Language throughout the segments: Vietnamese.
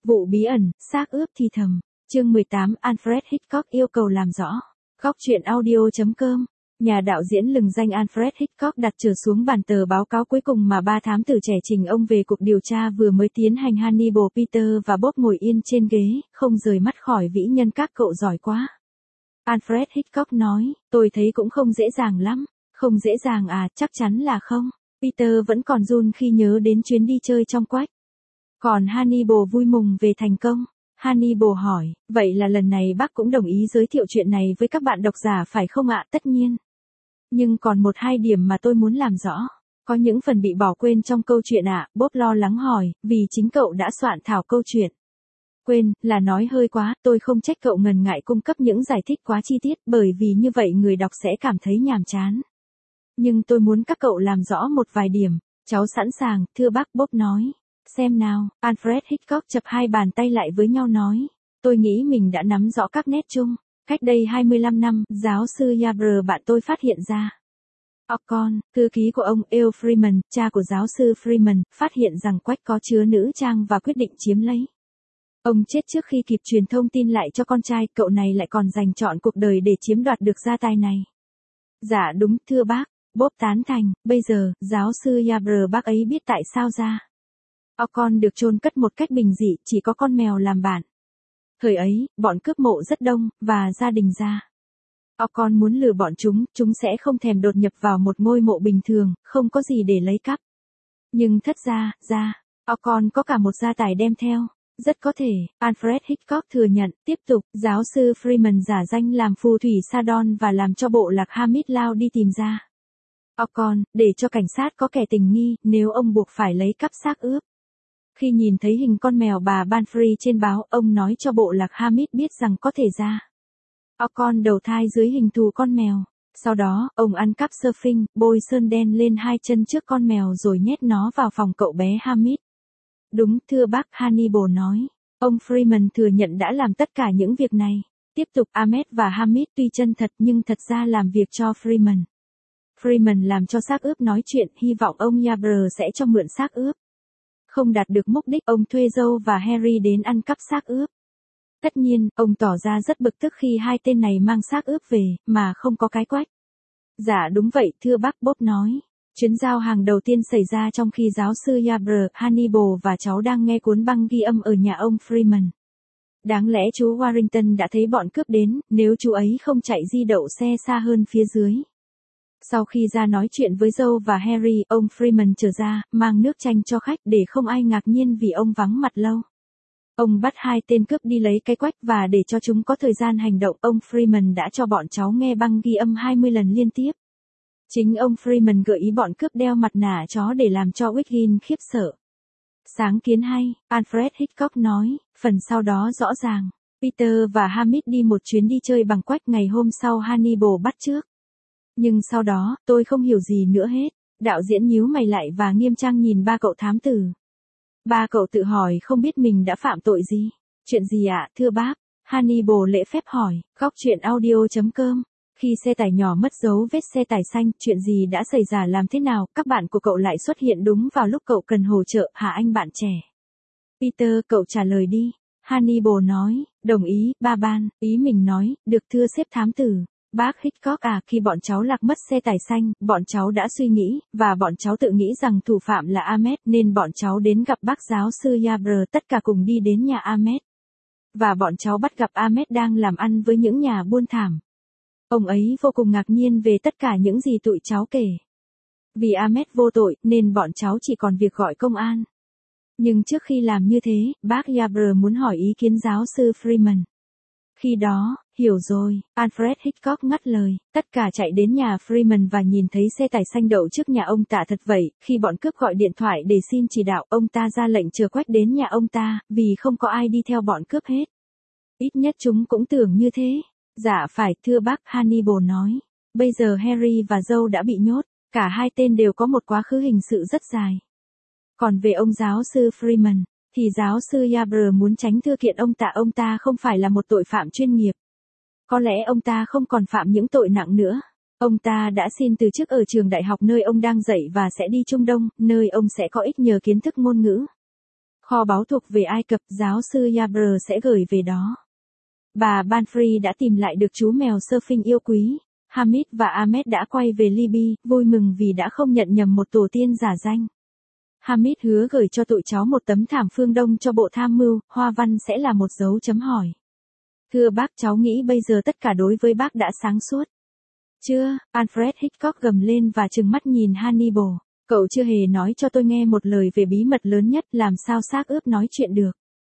Vụ bí ẩn, xác ướp thì thầm. Chương 18, Alfred Hitchcock yêu cầu làm rõ. Góc truyện audio.com. Nhà đạo diễn lừng danh Alfred Hitchcock đặt trở xuống bàn tờ báo cáo cuối cùng mà ba thám tử trẻ trình ông về cuộc điều tra vừa mới tiến hành. Hannibal Peter và Bob ngồi yên trên ghế, không rời mắt khỏi vĩ nhân. Các cậu giỏi quá. Alfred Hitchcock nói, tôi thấy cũng không dễ dàng lắm. Không dễ dàng à, chắc chắn là không. Peter vẫn còn run khi nhớ đến chuyến đi chơi trong quách. Còn Hannibal vui mừng về thành công. Hannibal hỏi, vậy là lần này bác cũng đồng ý giới thiệu chuyện này với các bạn độc giả phải không ạ? Tất nhiên. Nhưng còn một hai điểm mà tôi muốn làm rõ. Có những phần bị bỏ quên trong câu chuyện ạ. Bob lo lắng hỏi, vì chính cậu đã soạn thảo câu chuyện. Quên, là nói hơi quá, tôi không trách cậu ngần ngại cung cấp những giải thích quá chi tiết, bởi vì như vậy người đọc sẽ cảm thấy nhàm chán. Nhưng tôi muốn các cậu làm rõ một vài điểm. Cháu sẵn sàng, thưa bác, Bob nói. Xem nào, Alfred Hitchcock chập hai bàn tay lại với nhau nói. Tôi nghĩ mình đã nắm rõ các nét chung. Cách đây 25 năm, giáo sư Yarbrough bạn tôi phát hiện ra. Ocon, thư ký của ông Earl Freeman, cha của giáo sư Freeman, phát hiện rằng quách có chứa nữ trang và quyết định chiếm lấy. Ông chết trước khi kịp truyền thông tin lại cho con trai, cậu này lại còn dành trọn cuộc đời để chiếm đoạt được gia tài này. Dạ đúng, thưa bác, Bob tán thành, bây giờ, giáo sư Yarbrough bác ấy biết tại sao ra. Ocon được chôn cất một cách bình dị, chỉ có con mèo làm bạn. Thời ấy, bọn cướp mộ rất đông, và gia đình ra. Ocon muốn lừa bọn chúng sẽ không thèm đột nhập vào một ngôi mộ bình thường, không có gì để lấy cắp. Nhưng thất ra, Ocon có cả một gia tài đem theo. Rất có thể, Alfred Hitchcock thừa nhận, tiếp tục, giáo sư Freeman giả danh làm phù thủy Sardon và làm cho bộ lạc Hamid lao đi tìm ra. Ocon, để cho cảnh sát có kẻ tình nghi, nếu ông buộc phải lấy cắp xác ướp. Khi nhìn thấy hình con mèo bà Banfrey trên báo, ông nói cho bộ lạc Hamid biết rằng có thể ra. Ocon đầu thai dưới hình thù con mèo. Sau đó, ông ăn cắp surfing, bôi sơn đen lên hai chân trước con mèo rồi nhét nó vào phòng cậu bé Hamid. Đúng, thưa bác, Hannibal nói. Ông Freeman thừa nhận đã làm tất cả những việc này. Tiếp tục, Ahmed và Hamid tuy chân thật nhưng thật ra làm việc cho Freeman. Freeman làm cho xác ướp nói chuyện, hy vọng ông Yarbrough sẽ cho mượn xác ướp. Không đạt được mục đích, ông thuê Joe và Harry đến ăn cắp xác ướp. Tất nhiên, ông tỏ ra rất bực tức khi hai tên này mang xác ướp về, mà không có cái quách. Dạ đúng vậy, thưa bác, Bob nói. Chuyến giao hàng đầu tiên xảy ra trong khi giáo sư Yarbrough, Hannibal và cháu đang nghe cuốn băng ghi âm ở nhà ông Freeman. Đáng lẽ chú Warrington đã thấy bọn cướp đến, nếu chú ấy không chạy di đậu xe xa hơn phía dưới. Sau khi ra nói chuyện với Joe và Harry, ông Freeman trở ra, mang nước chanh cho khách để không ai ngạc nhiên vì ông vắng mặt lâu. Ông bắt hai tên cướp đi lấy cái quách và để cho chúng có thời gian hành động, ông Freeman đã cho bọn cháu nghe băng ghi âm 20 lần liên tiếp. Chính ông Freeman gợi ý bọn cướp đeo mặt nạ chó để làm cho Wiggin khiếp sợ. Sáng kiến hay, Alfred Hitchcock nói, phần sau đó rõ ràng. Peter và Hamid đi một chuyến đi chơi bằng quách, ngày hôm sau Hannibal bắt trước. Nhưng sau đó, tôi không hiểu gì nữa hết. Đạo diễn nhíu mày lại và nghiêm trang nhìn ba cậu thám tử. Ba cậu tự hỏi không biết mình đã phạm tội gì. Chuyện gì ạ, thưa bác? Hannibal lễ phép hỏi. Góc truyện audio.com. Khi xe tải nhỏ mất dấu vết xe tải xanh, chuyện gì đã xảy ra, làm thế nào, các bạn của cậu lại xuất hiện đúng vào lúc cậu cần hỗ trợ, hả anh bạn trẻ? Peter, cậu trả lời đi. Hannibal nói, đồng ý, ba ban, ý mình nói, được thưa sếp thám tử. Bác Hitchcock à, khi bọn cháu lạc mất xe tải xanh, bọn cháu đã suy nghĩ, và bọn cháu tự nghĩ rằng thủ phạm là Ahmed, nên bọn cháu đến gặp bác giáo sư Yarbrough, tất cả cùng đi đến nhà Ahmed. Và bọn cháu bắt gặp Ahmed đang làm ăn với những nhà buôn thảm. Ông ấy vô cùng ngạc nhiên về tất cả những gì tụi cháu kể. Vì Ahmed vô tội, nên bọn cháu chỉ còn việc gọi công an. Nhưng trước khi làm như thế, bác Yarbrough muốn hỏi ý kiến giáo sư Freeman. Khi đó, hiểu rồi, Alfred Hitchcock ngắt lời, tất cả chạy đến nhà Freeman và nhìn thấy xe tải xanh đậu trước nhà ông ta. Thật vậy, khi bọn cướp gọi điện thoại để xin chỉ đạo, ông ta ra lệnh chờ quách đến nhà ông ta, vì không có ai đi theo bọn cướp hết. Ít nhất chúng cũng tưởng như thế. Dạ phải, thưa bác, Hannibal nói. Bây giờ Harry và Joe đã bị nhốt, cả hai tên đều có một quá khứ hình sự rất dài. Còn về ông giáo sư Freeman, thì giáo sư Yarbrough muốn tránh thư kiện ông ta không phải là một tội phạm chuyên nghiệp. Có lẽ ông ta không còn phạm những tội nặng nữa. Ông ta đã xin từ chức ở trường đại học nơi ông đang dạy và sẽ đi Trung Đông, nơi ông sẽ có ích nhờ kiến thức ngôn ngữ. Kho báu thuộc về Ai Cập, giáo sư Yabr sẽ gửi về đó. Bà Banfree đã tìm lại được chú mèo surfing yêu quý. Hamid và Ahmed đã quay về Libya, vui mừng vì đã không nhận nhầm một tổ tiên giả danh. Hamid hứa gửi cho tụi cháu một tấm thảm phương Đông cho bộ tham mưu, hoa văn sẽ là một dấu chấm hỏi. Thưa bác, cháu nghĩ bây giờ tất cả đối với bác đã sáng suốt. Chưa, Alfred Hitchcock gầm lên và trừng mắt nhìn Hannibal. Cậu chưa hề nói cho tôi nghe một lời về bí mật lớn nhất, làm sao xác ướp nói chuyện được.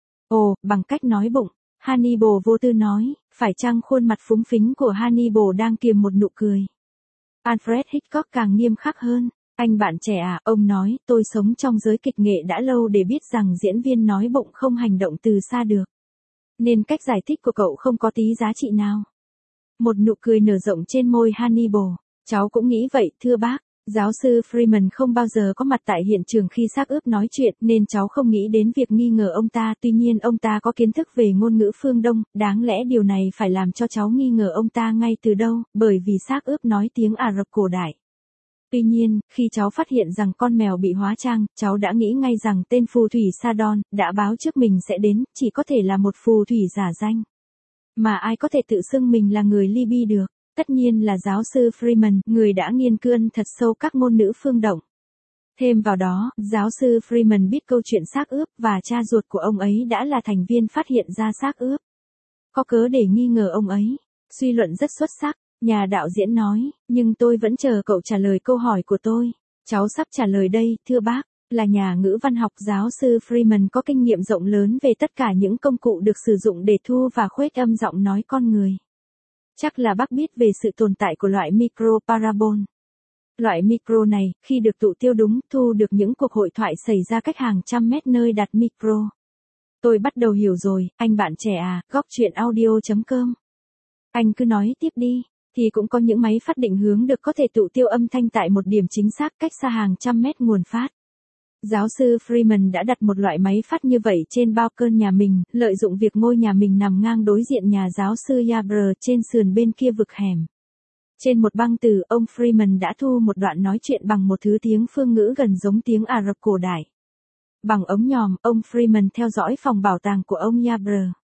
Ồ, bằng cách nói bụng. Hannibal vô tư nói, phải chăng khuôn mặt phúng phính của Hannibal đang kiềm một nụ cười. Alfred Hitchcock càng nghiêm khắc hơn. Anh bạn trẻ à, ông nói, tôi sống trong giới kịch nghệ đã lâu để biết rằng diễn viên nói bụng không hành động từ xa được. Nên cách giải thích của cậu không có tí giá trị nào. Một nụ cười nở rộng trên môi Hannibal. Cháu cũng nghĩ vậy, thưa bác. Giáo sư Freeman không bao giờ có mặt tại hiện trường khi xác ướp nói chuyện, nên cháu không nghĩ đến việc nghi ngờ ông ta. Tuy nhiên ông ta có kiến thức về ngôn ngữ phương Đông, đáng lẽ điều này phải làm cho cháu nghi ngờ ông ta ngay từ đâu, bởi vì xác ướp nói tiếng Ả Rập cổ đại. Tuy nhiên, khi cháu phát hiện rằng con mèo bị hóa trang, cháu đã nghĩ ngay rằng tên phù thủy Sadon đã báo trước mình sẽ đến, chỉ có thể là một phù thủy giả danh. Mà ai có thể tự xưng mình là người Libya được? Tất nhiên là giáo sư Freeman, người đã nghiên cứu thật sâu các ngôn ngữ phương Đông. Thêm vào đó, giáo sư Freeman biết câu chuyện xác ướp và cha ruột của ông ấy đã là thành viên phát hiện ra xác ướp. Có cớ để nghi ngờ ông ấy. Suy luận rất xuất sắc, nhà đạo diễn nói, nhưng tôi vẫn chờ cậu trả lời câu hỏi của tôi. Cháu sắp trả lời đây, thưa bác. Là nhà ngữ văn học, giáo sư Freeman có kinh nghiệm rộng lớn về tất cả những công cụ được sử dụng để thu và khuếch âm giọng nói con người. Chắc là bác biết về sự tồn tại của loại micro parabol. Loại micro này, khi được tụ tiêu đúng, thu được những cuộc hội thoại xảy ra cách hàng trăm mét nơi đặt micro. Tôi bắt đầu hiểu rồi, anh bạn trẻ à, góc chuyện audio.com. Anh cứ nói tiếp đi, thì cũng có những máy phát định hướng được có thể tụ tiêu âm thanh tại một điểm chính xác cách xa hàng trăm mét nguồn phát. Giáo sư Freeman đã đặt một loại máy phát như vậy trên bao cơn nhà mình, lợi dụng việc ngôi nhà mình nằm ngang đối diện nhà giáo sư Yabr trên sườn bên kia vực hẻm. Trên một băng từ, ông Freeman đã thu một đoạn nói chuyện bằng một thứ tiếng phương ngữ gần giống tiếng Ả Rập cổ đại. Bằng ống nhòm, ông Freeman theo dõi phòng bảo tàng của ông Yabr.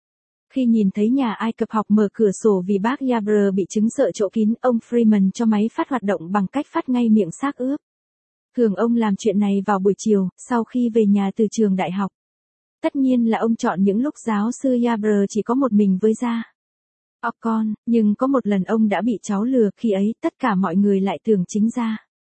Khi nhìn thấy nhà Ai Cập học mở cửa sổ vì bác Yabr bị chứng sợ chỗ kín, ông Freeman cho máy phát hoạt động bằng cách phát ngay miệng xác ướp. Thường ông làm chuyện này vào buổi chiều, sau khi về nhà từ trường đại học. Tất nhiên là ông chọn những lúc giáo sư Yabr chỉ có một mình với gia. Ocon, nhưng có một lần ông đã bị cháu lừa, khi ấy tất cả mọi người lại tưởng chính gia.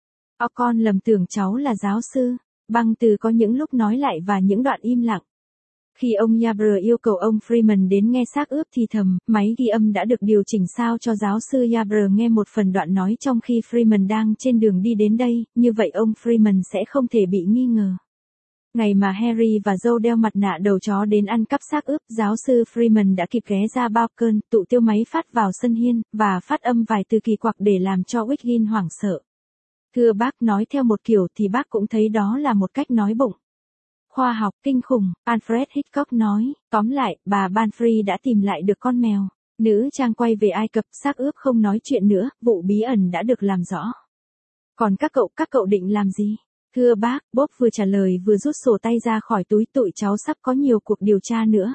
Ocon lầm tưởng cháu là giáo sư. Băng từ có những lúc nói lại và những đoạn im lặng. Khi ông Yabr yêu cầu ông Freeman đến nghe xác ướp thì thầm, máy ghi âm đã được điều chỉnh sao cho giáo sư Yabr nghe một phần đoạn nói trong khi Freeman đang trên đường đi đến đây, như vậy ông Freeman sẽ không thể bị nghi ngờ. Ngày mà Harry và Joe đeo mặt nạ đầu chó đến ăn cắp xác ướp, giáo sư Freeman đã kịp ghé ra balcony, tụ tiêu máy phát vào sân hiên, và phát âm vài từ kỳ quặc để làm cho Wiggin hoảng sợ. Thưa bác, nói theo một kiểu thì bác cũng thấy đó là một cách nói bụng. Khoa học kinh khủng, Alfred Hitchcock nói. Tóm lại, bà Banfree đã tìm lại được con mèo. Nữ trang quay về Ai Cập, xác ướp không nói chuyện nữa, vụ bí ẩn đã được làm rõ. Còn các cậu định làm gì? Thưa bác, Bob vừa trả lời vừa rút sổ tay ra khỏi túi, tụi cháu sắp có nhiều cuộc điều tra nữa.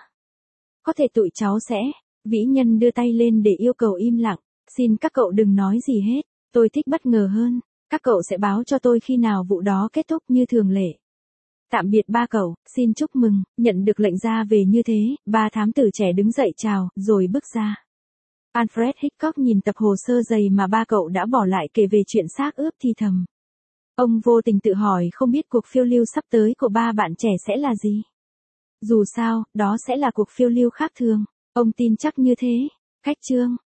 Có thể tụi cháu sẽ. Vĩ nhân đưa tay lên để yêu cầu im lặng. Xin các cậu đừng nói gì hết, tôi thích bất ngờ hơn. Các cậu sẽ báo cho tôi khi nào vụ đó kết thúc như thường lệ. Tạm biệt ba cậu, xin chúc mừng, nhận được lệnh ra về như thế, ba thám tử trẻ đứng dậy chào, rồi bước ra. Alfred Hitchcock nhìn tập hồ sơ dày mà ba cậu đã bỏ lại kể về chuyện xác ướp thì thầm. Ông vô tình tự hỏi không biết cuộc phiêu lưu sắp tới của ba bạn trẻ sẽ là gì. Dù sao, đó sẽ là cuộc phiêu lưu khác thường, ông tin chắc như thế. Cách chương